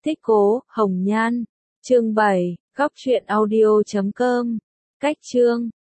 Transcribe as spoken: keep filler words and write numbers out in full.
Thích Cố, Hồng Nhan. Chương bảy, Góc truyện audio chấm com. Cách chương